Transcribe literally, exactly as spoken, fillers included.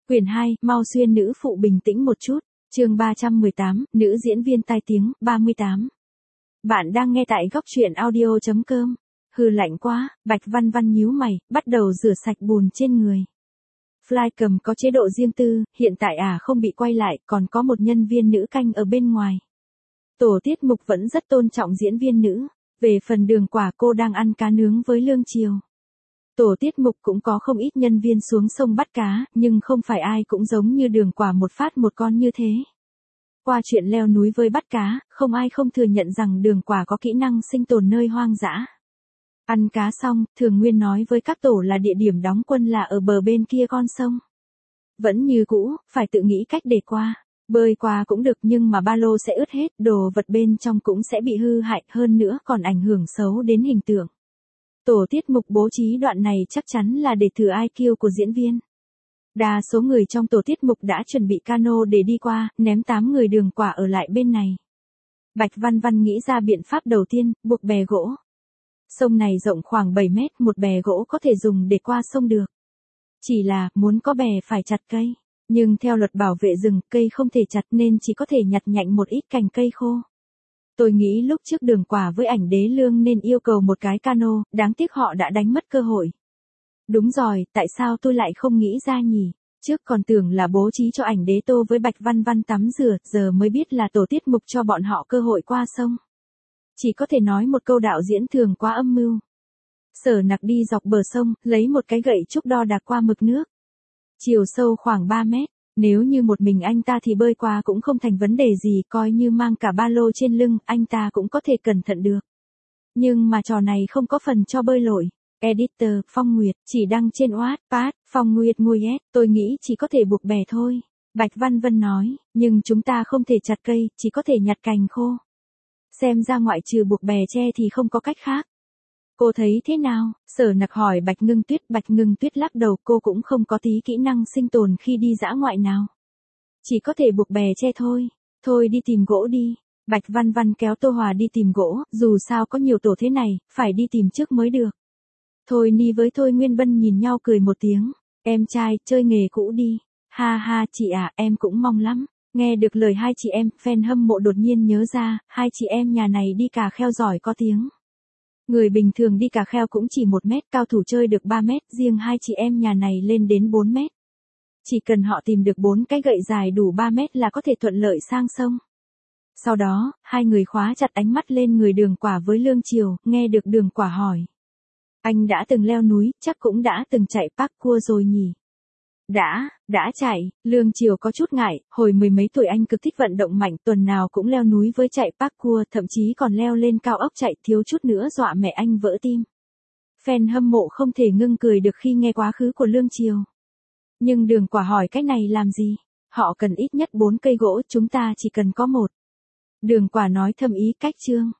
Quyển hai, mau xuyên nữ phụ bình tĩnh một chút. Chương ba trăm mười tám, nữ diễn viên tai tiếng, ba mươi tám. Bạn đang nghe tại góc truyện audio chấm com. Hừ lạnh quá, Bạch Văn Văn nhíu mày, bắt đầu rửa sạch bùn trên người. Flycam có chế độ riêng tư, hiện tại à không bị quay lại, còn có một nhân viên nữ canh ở bên ngoài. Tổ tiết mục vẫn rất tôn trọng diễn viên nữ. Về phần Đường Quả, cô đang ăn cá nướng với Lương Triều. Tổ tiết mục cũng có không ít nhân viên xuống sông bắt cá, nhưng không phải ai cũng giống như Đường Quả một phát một con như thế. Qua chuyện leo núi với bắt cá, không ai không thừa nhận rằng Đường Quả có kỹ năng sinh tồn nơi hoang dã. Ăn cá xong, Thường Nguyên nói với các tổ là địa điểm đóng quân là ở bờ bên kia con sông. Vẫn như cũ, phải tự nghĩ cách để qua. Bơi qua cũng được nhưng mà ba lô sẽ ướt hết, đồ vật bên trong cũng sẽ bị hư hại, hơn nữa còn ảnh hưởng xấu đến hình tượng. Tổ tiết mục bố trí đoạn này chắc chắn là để thử i kiu của diễn viên. Đa số người trong tổ tiết mục đã chuẩn bị cano để đi qua, ném tám người Đường Quả ở lại bên này. Bạch Văn Văn nghĩ ra biện pháp đầu tiên, buộc bè gỗ. Sông này rộng khoảng bảy mét, một bè gỗ có thể dùng để qua sông được. Chỉ là, muốn có bè phải chặt cây. Nhưng theo luật bảo vệ rừng, cây không thể chặt nên chỉ có thể nhặt nhạnh một ít cành cây khô. Tôi nghĩ lúc trước Đường Quả với Ảnh Đế Lương nên yêu cầu một cái cano, đáng tiếc họ đã đánh mất cơ hội. Đúng rồi, tại sao tôi lại không nghĩ ra nhỉ? Trước còn tưởng là bố trí cho Ảnh Đế Tô với Bạch Văn Văn tắm rửa, giờ mới biết là tổ tiết mục cho bọn họ cơ hội qua sông. Chỉ có thể nói một câu đạo diễn thường quá âm mưu. Sở Nặc đi dọc bờ sông, lấy một cái gậy trúc đo đạc qua mực nước. Chiều sâu khoảng ba mét. Nếu như một mình anh ta thì bơi qua cũng không thành vấn đề gì, coi như mang cả ba lô trên lưng, anh ta cũng có thể cẩn thận được. Nhưng mà trò này không có phần cho bơi lội. Editor, Phong Nguyệt, chỉ đăng trên Wattpad, Phong Nguyệt ngồi ép, tôi nghĩ chỉ có thể buộc bè thôi. Bạch Văn Vân nói, nhưng chúng ta không thể chặt cây, chỉ có thể nhặt cành khô. Xem ra ngoại trừ buộc bè tre thì không có cách khác. Cô thấy thế nào? Sở Nặc hỏi Bạch Ngưng Tuyết. Bạch Ngưng Tuyết lắc đầu, cô cũng không có tí kỹ năng sinh tồn khi đi dã ngoại nào. Chỉ có thể buộc bè tre thôi. Thôi đi tìm gỗ đi. Bạch Văn Văn kéo Tô Hòa đi tìm gỗ, dù sao có nhiều tổ thế này, phải đi tìm trước mới được. Thôi Ni với Thôi Nguyên Bân nhìn nhau cười một tiếng. Em trai, chơi nghề cũ đi. Ha ha chị à, em cũng mong lắm. Nghe được lời hai chị em, fan hâm mộ đột nhiên nhớ ra, hai chị em nhà này đi cà kheo giỏi có tiếng. Người bình thường đi cà kheo cũng chỉ một mét, cao thủ chơi được ba mét, riêng hai chị em nhà này lên đến bốn mét. Chỉ cần họ tìm được bốn cái gậy dài đủ ba mét là có thể thuận lợi sang sông. Sau đó, hai người khóa chặt ánh mắt lên người Đường Quả với Lương Triều, nghe được Đường Quả hỏi. Anh đã từng leo núi, chắc cũng đã từng chạy parkour rồi nhỉ? Đã, đã chạy, Lương Triều có chút ngại, hồi mười mấy tuổi anh cực thích vận động mạnh, tuần nào cũng leo núi với chạy parkour, thậm chí còn leo lên cao ốc chạy, thiếu chút nữa dọa mẹ anh vỡ tim. Fan hâm mộ không thể ngưng cười được khi nghe quá khứ của Lương Triều. Nhưng Đường Quả hỏi cái này làm gì? Họ cần ít nhất bốn cây gỗ, chúng ta chỉ cần có một. Đường Quả nói thâm ý cách chương.